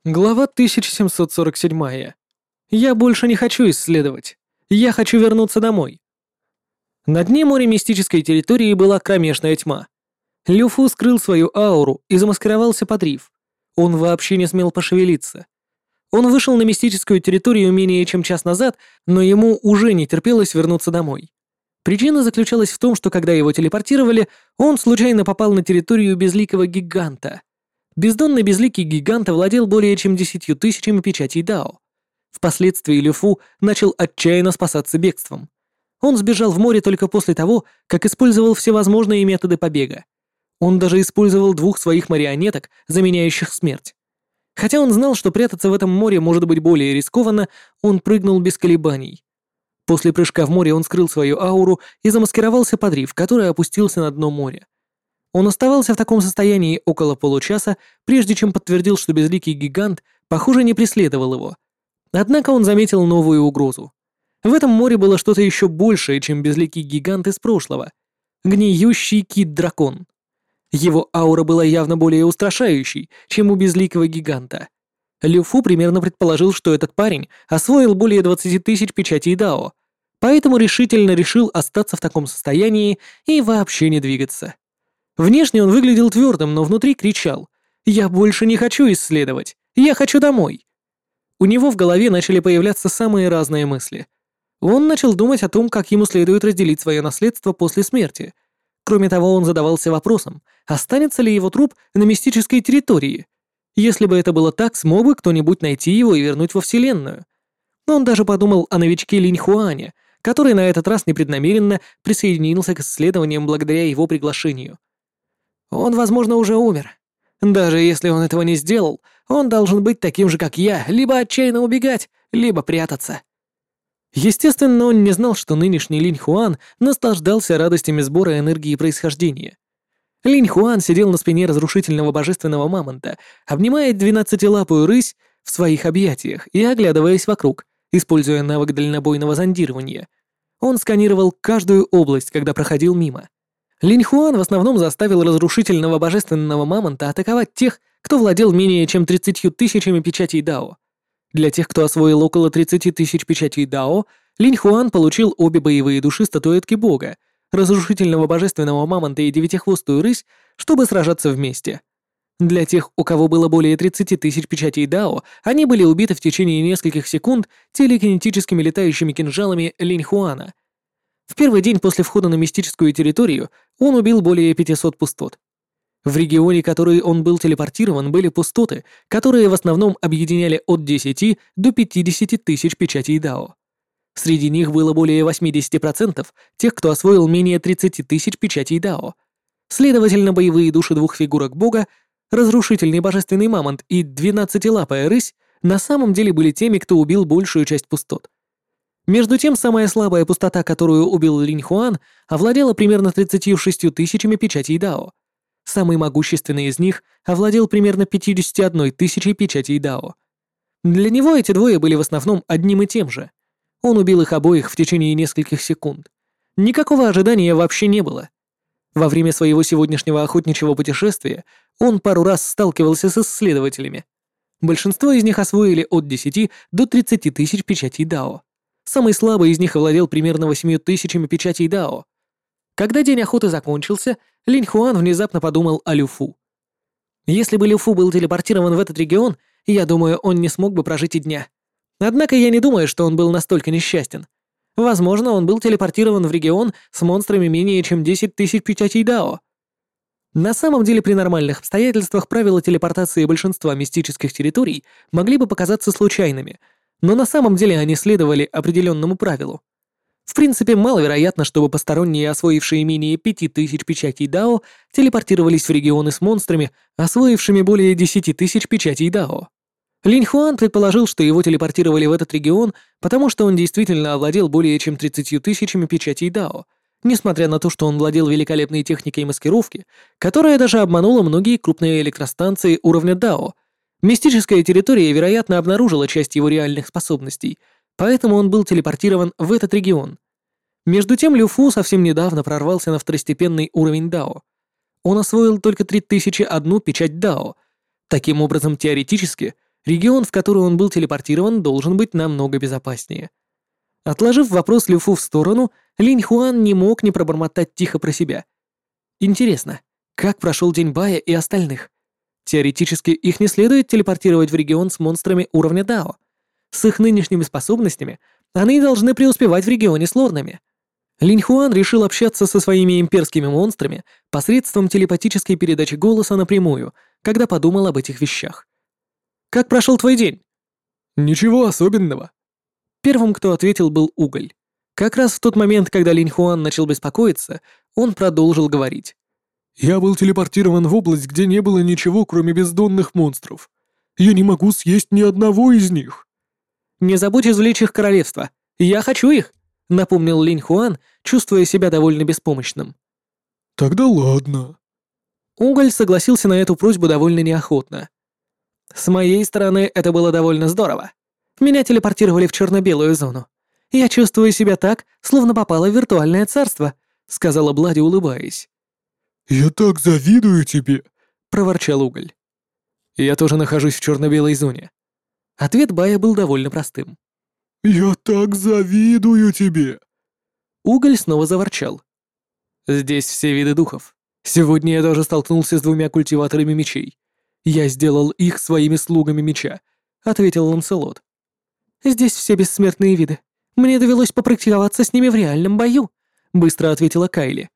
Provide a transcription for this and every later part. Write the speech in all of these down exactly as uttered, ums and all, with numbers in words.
Глава тысяча семьсот сорок семь. Я больше не хочу исследовать. Я хочу вернуться домой. На дне моря мистической территории была кромешная тьма. Люфу скрыл свою ауру и замаскировался под риф. Он вообще не смел пошевелиться. Он вышел на мистическую территорию менее чем час назад, но ему уже не терпелось вернуться домой. Причина заключалась в том, что когда его телепортировали, он случайно попал на территорию безликого гиганта. Бездонный безликий гигант овладел более чем десятью тысячами печатей Дао. Впоследствии Люфу начал отчаянно спасаться бегством. Он сбежал в море только после того, как использовал всевозможные методы побега. Он даже использовал двух своих марионеток, заменяющих смерть. Хотя он знал, что прятаться в этом море может быть более рискованно, он прыгнул без колебаний. После прыжка в море он скрыл свою ауру и замаскировался под риф, который опустился на дно моря. Он оставался в таком состоянии около получаса, прежде чем подтвердил, что безликий гигант, похоже, не преследовал его. Однако он заметил новую угрозу. В этом море было что-то еще большее, чем безликий гигант из прошлого. Гниющий кит-дракон. Его аура была явно более устрашающей, чем у безликого гиганта. Люфу примерно предположил, что этот парень освоил более двадцати тысяч печатей Дао, поэтому решительно решил остаться в таком состоянии и вообще не двигаться. Внешне он выглядел твердым, но внутри кричал: «Я больше не хочу исследовать! Я хочу домой!» У него в голове начали появляться самые разные мысли. Он начал думать о том, как ему следует разделить свое наследство после смерти. Кроме того, он задавался вопросом, останется ли его труп на мистической территории. Если бы это было так, смог бы кто-нибудь найти его и вернуть во Вселенную. Он даже подумал о новичке Линь Хуане, который на этот раз непреднамеренно присоединился к исследованиям благодаря его приглашению. Он, возможно, уже умер. Даже если он этого не сделал, он должен быть таким же, как я, либо отчаянно убегать, либо прятаться. Естественно, он не знал, что нынешний Линь Хуан наслаждался радостями сбора энергии происхождения. Линь Хуан сидел на спине разрушительного божественного мамонта, обнимая двенадцатилапую рысь в своих объятиях и оглядываясь вокруг, используя навык дальнобойного зондирования. Он сканировал каждую область, когда проходил мимо. Линь Хуан в основном заставил разрушительного божественного мамонта атаковать тех, кто владел менее чем тридцатью тысячами печатей Дао. Для тех, кто освоил около тридцати тысяч печатей Дао, Линь Хуан получил обе боевые души статуэтки бога, разрушительного божественного мамонта и девятихвостую рысь, чтобы сражаться вместе. Для тех, у кого было более тридцати тысяч печатей Дао, они были убиты в течение нескольких секунд телекинетическими летающими кинжалами Линь Хуана. В первый день после входа на мистическую территорию он убил более пятисот пустот. В регионе, который он был телепортирован, были пустоты, которые в основном объединяли от десяти до пятидесяти тысяч печатей Дао. Среди них было более восьмидесяти процентов тех, кто освоил менее тридцати тысяч печатей Дао. Следовательно, боевые души двух фигурок бога, разрушительный божественный мамонт и двенадцатилапая рысь на самом деле были теми, кто убил большую часть пустот. Между тем, самая слабая пустота, которую убил Линь Хуан, овладела примерно тридцатью шестью тысячами печатей Дао. Самый могущественный из них овладел примерно пятьюдесятью одной тысячей печатей Дао. Для него эти двое были в основном одним и тем же. Он убил их обоих в течение нескольких секунд. Никакого ожидания вообще не было. Во время своего сегодняшнего охотничьего путешествия он пару раз сталкивался с исследователями. Большинство из них освоили от десяти до тридцати тысяч печатей Дао. Самый слабый из них овладел примерно восемью тысячами печатей Дао. Когда день охоты закончился, Линь Хуан внезапно подумал о Люфу. Если бы Люфу был телепортирован в этот регион, я думаю, он не смог бы прожить и дня. Однако я не думаю, что он был настолько несчастен. Возможно, он был телепортирован в регион с монстрами менее чем десять тысяч печатей Дао. На самом деле, при нормальных обстоятельствах правила телепортации большинства мистических территорий могли бы показаться случайными, но на самом деле они следовали определенному правилу. В принципе, маловероятно, чтобы посторонние, освоившие менее пяти тысяч печатей Дао, телепортировались в регионы с монстрами, освоившими более десяти тысяч печатей Дао. Линь Хуан предположил, что его телепортировали в этот регион, потому что он действительно овладел более чем тридцатью тысячами печатей Дао, несмотря на то, что он владел великолепной техникой маскировки, которая даже обманула многие крупные электростанции уровня Дао. Мистическая территория, вероятно, обнаружила часть его реальных способностей, поэтому он был телепортирован в этот регион. Между тем, Люфу совсем недавно прорвался на второстепенный уровень Дао. Он освоил только три тысячи одну печать Дао. Таким образом, теоретически, Регион, в который он был телепортирован, должен быть намного безопаснее. Отложив вопрос Люфу в сторону, Линь Хуан не мог не пробормотать тихо про себя. Интересно, как прошел день Бая и остальных? Теоретически их не следует телепортировать в регион с монстрами уровня Дао. С их нынешними способностями они должны преуспевать в регионе с лорнами. Линь Хуан решил общаться со своими имперскими монстрами посредством телепатической передачи голоса напрямую, когда подумал об этих вещах. «Как прошел твой день?» «Ничего особенного». Первым, кто ответил, был Уголь. Как раз в тот момент, когда Линь Хуан начал беспокоиться, он продолжил говорить. «Я был телепортирован в область, где не было ничего, кроме бездонных монстров. Я не могу съесть ни одного из них». «Не забудь извлечь их королевство. Я хочу их», — напомнил Линь Хуан, чувствуя себя довольно беспомощным. «Тогда ладно». Уголь согласился на эту просьбу довольно неохотно. «С моей стороны, это было довольно здорово. Меня телепортировали в черно-белую зону. Я чувствую себя так, словно попала в виртуальное царство», — сказала Блади, улыбаясь. «Я так завидую тебе», — проворчал Уголь. «Я тоже нахожусь в черно-белой зоне». Ответ Бая был довольно простым. «Я так завидую тебе». Уголь снова заворчал. «Здесь все виды духов. Сегодня я даже столкнулся с двумя культиваторами мечей. Я сделал их своими слугами меча», — ответил Ланселот. «Здесь все бессмертные виды. Мне довелось попрактиковаться с ними в реальном бою», — быстро ответила Кайли.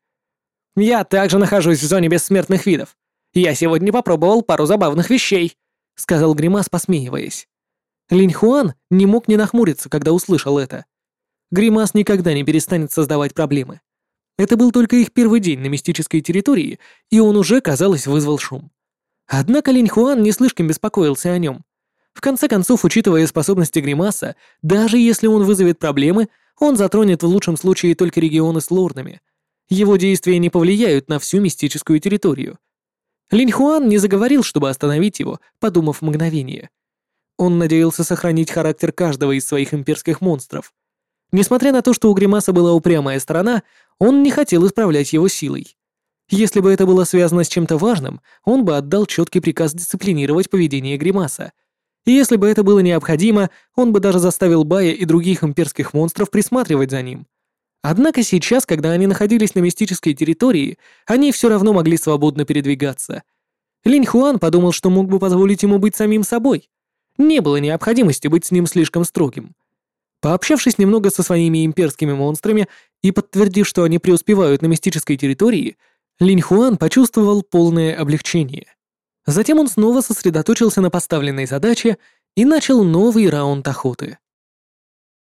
«Я также нахожусь в зоне бессмертных видов. Я сегодня попробовал пару забавных вещей», — сказал Гримас, посмеиваясь. Линь Хуан не мог не нахмуриться, когда услышал это. Гримас никогда не перестанет создавать проблемы. Это был только их первый день на мистической территории, и он уже, казалось, вызвал шум. Однако Линь Хуан не слишком беспокоился о нем. В конце концов, учитывая способности Гримаса, даже если он вызовет проблемы, он затронет в лучшем случае только регионы с лорнами. Его действия не повлияют на всю мистическую территорию. Линь Хуан не заговорил, чтобы остановить его, подумав мгновение. Он надеялся сохранить характер каждого из своих имперских монстров. Несмотря на то, что у Гримаса была упрямая сторона, он не хотел исправлять его силой. Если бы это было связано с чем-то важным, он бы отдал четкий приказ дисциплинировать поведение Гримаса. И если бы это было необходимо, он бы даже заставил Бая и других имперских монстров присматривать за ним. Однако сейчас, когда они находились на мистической территории, они все равно могли свободно передвигаться. Линь Хуан подумал, что мог бы позволить ему быть самим собой. Не было необходимости быть с ним слишком строгим. Пообщавшись немного со своими имперскими монстрами и подтвердив, что они преуспевают на мистической территории, Линь Хуан почувствовал полное облегчение. Затем он снова сосредоточился на поставленной задаче и начал новый раунд охоты.